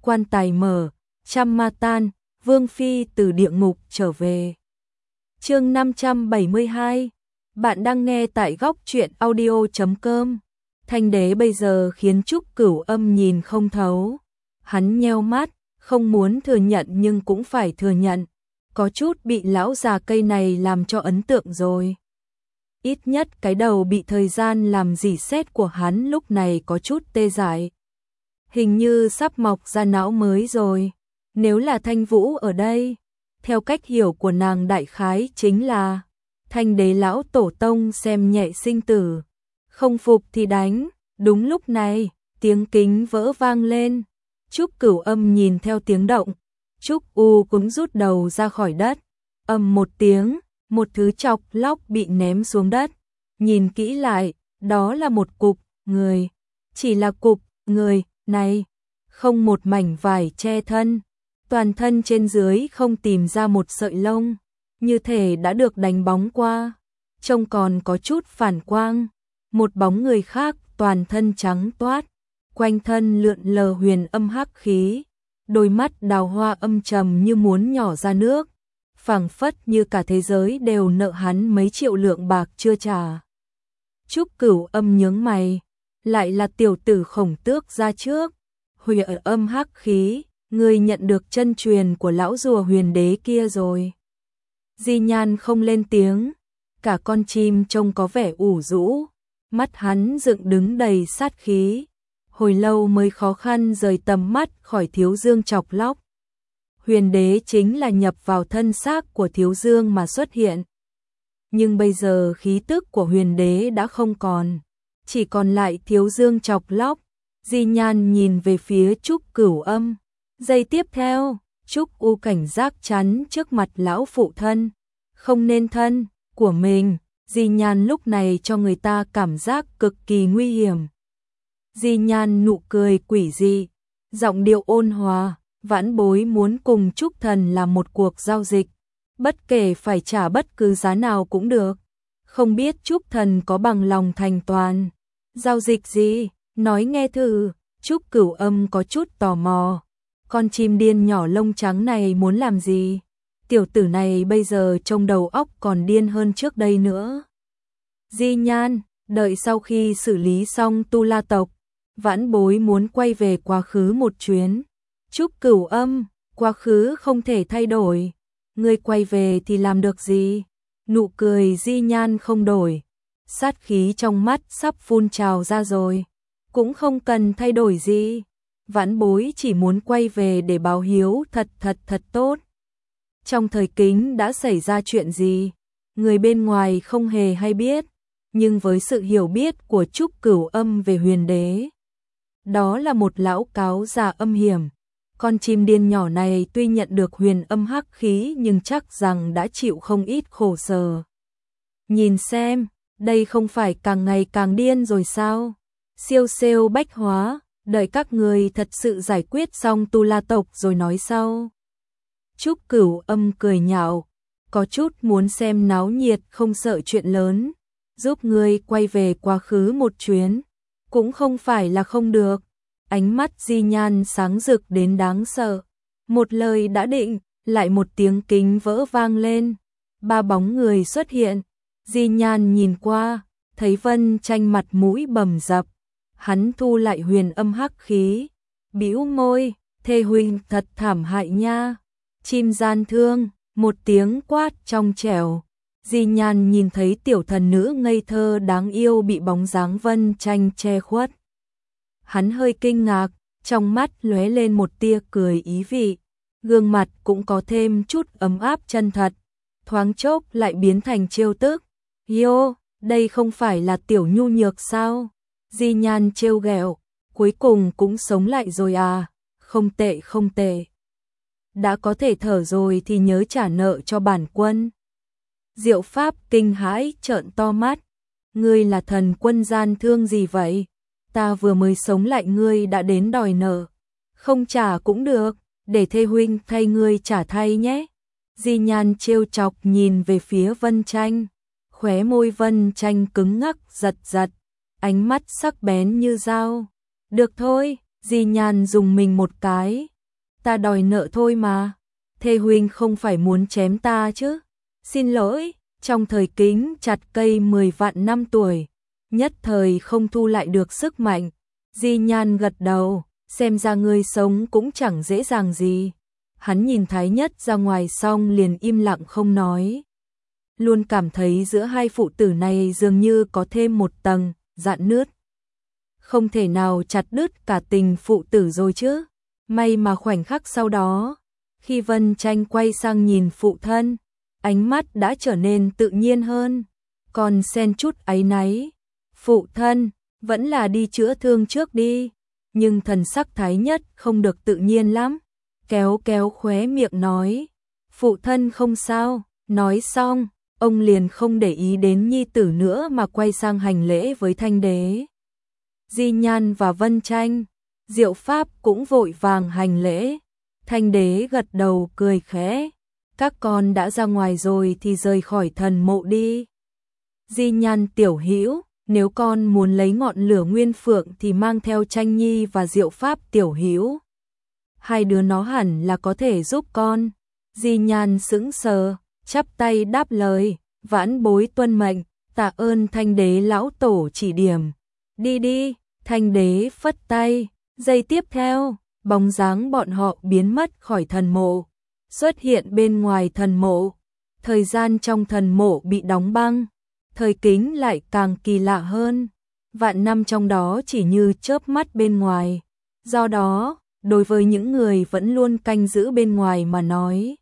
quan tài mở, trăm ma tan, Vương Phi từ địa ngục trở về. Chương 572. Bạn đang nghe tại góc truyện audio.com. Thanh đế bây giờ khiến Trúc Cửu Âm nhìn không thấu. Hắn nheo mắt, không muốn thừa nhận nhưng cũng phải thừa nhận. Có chút bị lão già cây này làm cho ấn tượng rồi. Ít nhất cái đầu bị thời gian làm rỉ sét của hắn lúc này có chút tê dại. Hình như sắp mọc ra não mới rồi. Nếu là Thanh Vũ ở đây, theo cách hiểu của nàng đại khái chính là Thanh đế lão tổ tông xem nhẹ sinh tử, không phục thì đánh. Đúng lúc này, tiếng kính vỡ vang lên. Trúc Cửu Âm nhìn theo tiếng động, Trúc U cũng rút đầu ra khỏi đất. Ầm một tiếng, một thứ chọc lóc bị ném xuống đất. Nhìn kỹ lại, đó là một cục người. Chỉ là cục người này, không một mảnh vải che thân. Toàn thân trên dưới không tìm ra một sợi lông, như thể đã được đánh bóng qua. Trông còn có chút phản quang. Một bóng người khác toàn thân trắng toát, quanh thân lượn lờ huyền âm hắc khí. Đôi mắt đào hoa âm trầm như muốn nhỏ ra nước, phảng phất như cả thế giới đều nợ hắn mấy triệu lượng bạc chưa trả. Trúc Cửu Âm nhướng mày, lại là tiểu tử Khổng Tước ra trước. Huyền âm hắc khí, người nhận được chân truyền của lão rùa huyền đế kia rồi. Di Nhan không lên tiếng, cả con chim trông có vẻ ủ rũ, mắt hắn dựng đứng đầy sát khí. Hồi lâu mới khó khăn rời tầm mắt khỏi Thiếu Dương chọc lóc. Huyền đế chính là nhập vào thân xác của Thiếu Dương mà xuất hiện. Nhưng bây giờ khí tức của huyền đế đã không còn, chỉ còn lại Thiếu Dương chọc lóc. Di Nhan nhìn về phía Trúc Cửu Âm. Giây tiếp theo, Trúc U cảnh giác chắn trước mặt lão phụ thân. Không nên thân của mình, Di Nhan lúc này cho người ta cảm giác cực kỳ nguy hiểm. Di Nhan nụ cười quỷ dị, giọng điệu ôn hòa, vãn bối muốn cùng Trúc Thần làm một cuộc giao dịch, bất kể phải trả bất cứ giá nào cũng được. Không biết Trúc Thần có bằng lòng thành toàn. Giao dịch gì? Nói nghe thử. Trúc Cửu Âm có chút tò mò. Con chim điên nhỏ lông trắng này muốn làm gì? Tiểu tử này bây giờ trông đầu óc còn điên hơn trước đây nữa. Di Nhan, đợi sau khi xử lý xong Tu La tộc, vãn bối muốn quay về quá khứ một chuyến. Trúc Cửu Âm, quá khứ không thể thay đổi. Ngươi quay về thì làm được gì? Nụ cười Di Nhan không đổi. Sát khí trong mắt sắp phun trào ra rồi. Cũng không cần thay đổi gì. Vãn bối chỉ muốn quay về để báo hiếu thật tốt. Trong thời Kính đã xảy ra chuyện gì? Người bên ngoài không hề hay biết. Nhưng với sự hiểu biết của Trúc Cửu Âm về huyền đế, đó là một lão cáo già âm hiểm. Con chim điên nhỏ này tuy nhận được huyền âm hắc khí nhưng chắc rằng đã chịu không ít khổ sở. Nhìn xem, đây không phải càng ngày càng điên rồi sao? Siêu siêu bách hóa, đợi các người thật sự giải quyết xong Tu La tộc rồi nói sau. Trúc Cửu Âm cười nhạo, có chút muốn xem náo nhiệt không sợ chuyện lớn. Giúp ngươi quay về quá khứ một chuyến, cũng không phải là không được. Ánh mắt Di Nhan sáng rực đến đáng sợ. Một lời đã định, lại một tiếng kính vỡ vang lên. Ba bóng người xuất hiện. Di Nhan nhìn qua, thấy Vân Tranh mặt mũi bầm dập. Hắn thu lại huyền âm hắc khí, bĩu môi, thê huynh thật thảm hại nha. Chim gian thương, một tiếng quát trong trẻo. Di Nhan nhìn thấy tiểu thần nữ ngây thơ đáng yêu bị bóng dáng Vân Tranh che khuất. Hắn hơi kinh ngạc, trong mắt lóe lên một tia cười ý vị, gương mặt cũng có thêm chút ấm áp chân thật, thoáng chốc lại biến thành trêu tức. Yo, đây không phải là tiểu nhu nhược sao? Di Nhan trêu ghẹo, cuối cùng cũng sống lại rồi à? Không tệ không tệ. Đã có thể thở rồi thì nhớ trả nợ cho bản quân. Diệu Pháp kinh hãi trợn to mắt. Ngươi là thần quân gian thương gì vậy? Ta vừa mới sống lại ngươi đã đến đòi nợ. Không trả cũng được, để thê huynh thay ngươi trả thay nhé. Di Nhan trêu chọc nhìn về phía Vân Tranh. Khóe môi Vân Tranh cứng ngắc giật giật, ánh mắt sắc bén như dao. Được thôi, Di Nhan dùng mình một cái. Ta đòi nợ thôi mà. Thê huynh không phải muốn chém ta chứ? Xin lỗi, trong thời kính chặt cây 10 vạn năm tuổi, nhất thời không thu lại được sức mạnh. Di Nhan gật đầu, xem ra ngươi sống cũng chẳng dễ dàng gì. Hắn nhìn Thái Nhất ra ngoài xong liền im lặng không nói. Luôn cảm thấy giữa hai phụ tử này dường như có thêm một tầng, rạn nứt. Không thể nào chặt đứt cả tình phụ tử rồi chứ. May mà khoảnh khắc sau đó, khi Vân Tranh quay sang nhìn phụ thân, ánh mắt đã trở nên tự nhiên hơn, còn xen chút áy náy. Phụ thân, vẫn là đi chữa thương trước đi. Nhưng thần sắc Thái Nhất không được tự nhiên lắm, kéo kéo khóe miệng nói, phụ thân không sao. Nói xong, ông liền không để ý đến nhi tử nữa mà quay sang hành lễ với Thanh Đế. Di Nhan và Vân Tranh, Diệu Pháp cũng vội vàng hành lễ. Thanh Đế gật đầu cười khẽ, các con đã ra ngoài rồi thì rời khỏi thần mộ đi. Di Nhan tiểu hữu, nếu con muốn lấy ngọn lửa nguyên phượng thì mang theo Tranh Nhi và Diệu Pháp tiểu hữu. Hai đứa nó hẳn là có thể giúp con. Di Nhan sững sờ, chắp tay đáp lời, vãn bối tuân mệnh, tạ ơn Thanh Đế lão tổ chỉ điểm. Đi đi, Thanh Đế phất tay, giây tiếp theo, bóng dáng bọn họ biến mất khỏi thần mộ, xuất hiện bên ngoài thần mộ. Thời gian trong thần mộ bị đóng băng, thời kính lại càng kỳ lạ hơn. Vạn năm trong đó chỉ như chớp mắt bên ngoài. Do đó, đối với những người vẫn luôn canh giữ bên ngoài mà nói,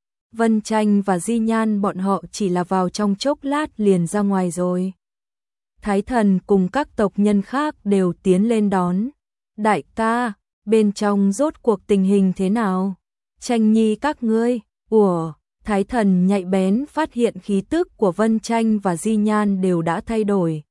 Vân Tranh và Di Nhan bọn họ chỉ là vào trong chốc lát liền ra ngoài rồi. Thái Thần cùng các tộc nhân khác đều tiến lên đón. Đại ca, bên trong rốt cuộc tình hình thế nào? Tranh Nhi các ngươi, Thái Thần nhạy bén phát hiện khí tức của Vân Tranh và Di Nhan đều đã thay đổi.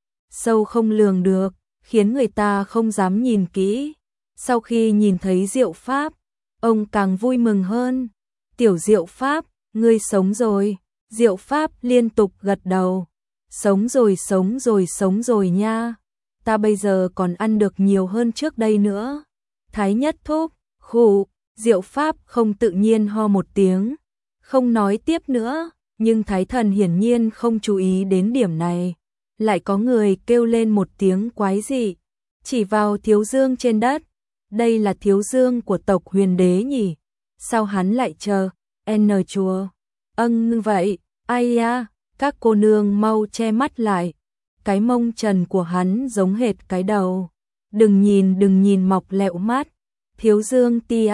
Sâu không lường được, khiến người ta không dám nhìn kỹ. Sau khi nhìn thấy Diệu Pháp, ông càng vui mừng hơn. Tiểu Diệu Pháp, ngươi sống rồi. Diệu Pháp liên tục gật đầu. Sống rồi, sống rồi, sống rồi nha. Ta bây giờ còn ăn được nhiều hơn trước đây nữa. Thái Nhất thúc, khụ. Diệu Pháp không tự nhiên ho một tiếng, không nói tiếp nữa, nhưng Thái Thần hiển nhiên không chú ý đến điểm này. Lại có người kêu lên một tiếng quái dị, chỉ vào thiếu dương trên đất. Đây là thiếu dương của tộc Huyền Đế nhỉ? Sao hắn lại chờ chùa? Như vậy, ai ya, các cô nương mau che mắt lại. Cái mông trần của hắn giống hệt cái đầu. Đừng nhìn mọc lẹo mắt. Thiếu dương tia,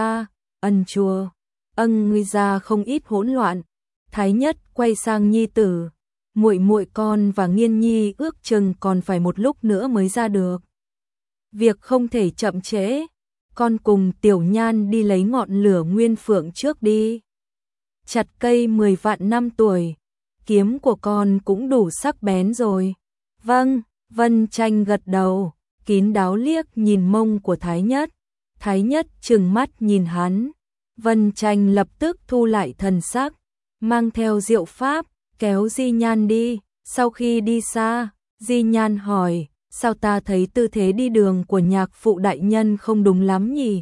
chùa. Ngươi ra không ít hỗn loạn. Thái Nhất quay sang nhi tử, muội con và Nghiên Nhi ước chừng còn phải một lúc nữa mới ra được. Việc không thể chậm trễ, con cùng Tiểu Nhan đi lấy ngọn lửa nguyên phượng trước đi. Chặt cây 10 vạn năm tuổi, kiếm của con cũng đủ sắc bén rồi. Vâng, Vân Tranh gật đầu, kín đáo liếc nhìn mông của Thái Nhất. Thái Nhất trừng mắt nhìn hắn. Vân Tranh lập tức thu lại thần sắc, mang theo Diệu Pháp, kéo Di Nhan đi. Sau khi đi xa, Di Nhan hỏi, sao ta thấy tư thế đi đường của nhạc phụ đại nhân không đúng lắm nhỉ?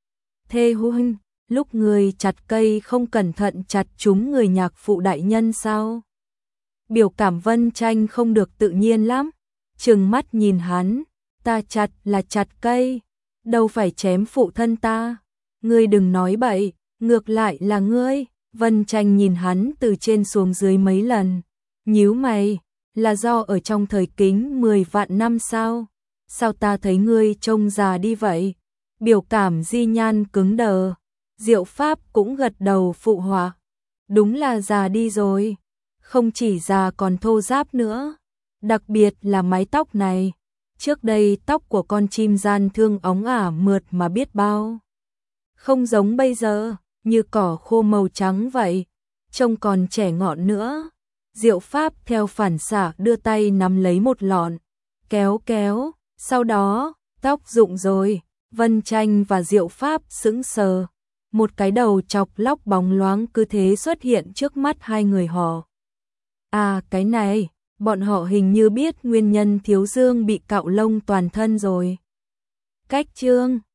Thê huynh, lúc người chặt cây không cẩn thận chặt trúng người nhạc phụ đại nhân sao? Biểu cảm Vân Tranh không được tự nhiên lắm, trừng mắt nhìn hắn, ta chặt là chặt cây, đâu phải chém phụ thân ta. Ngươi đừng nói bậy, ngược lại là ngươi. Vân Tranh nhìn hắn từ trên xuống dưới mấy lần, nhíu mày, là do ở trong thời kính 10 vạn năm sao? Sao ta thấy ngươi trông già đi vậy? Biểu cảm Di Nhan cứng đờ, Diệu Pháp cũng gật đầu phụ họa. Đúng là già đi rồi, không chỉ già còn thô ráp nữa, đặc biệt là mái tóc này. Trước đây tóc của con chim gian thương óng ả mượt mà biết bao. Không giống bây giờ, như cỏ khô màu trắng vậy, trông còn trẻ ngọn nữa. Diệu Pháp theo phản xạ đưa tay nắm lấy một lọn, kéo kéo, sau đó, tóc rụng rồi. Vân Tranh và Diệu Pháp sững sờ, một cái đầu chọc lóc bóng loáng cứ thế xuất hiện trước mắt hai người họ. À cái này, bọn họ hình như biết nguyên nhân Thiếu Dương bị cạo lông toàn thân rồi. Cách chương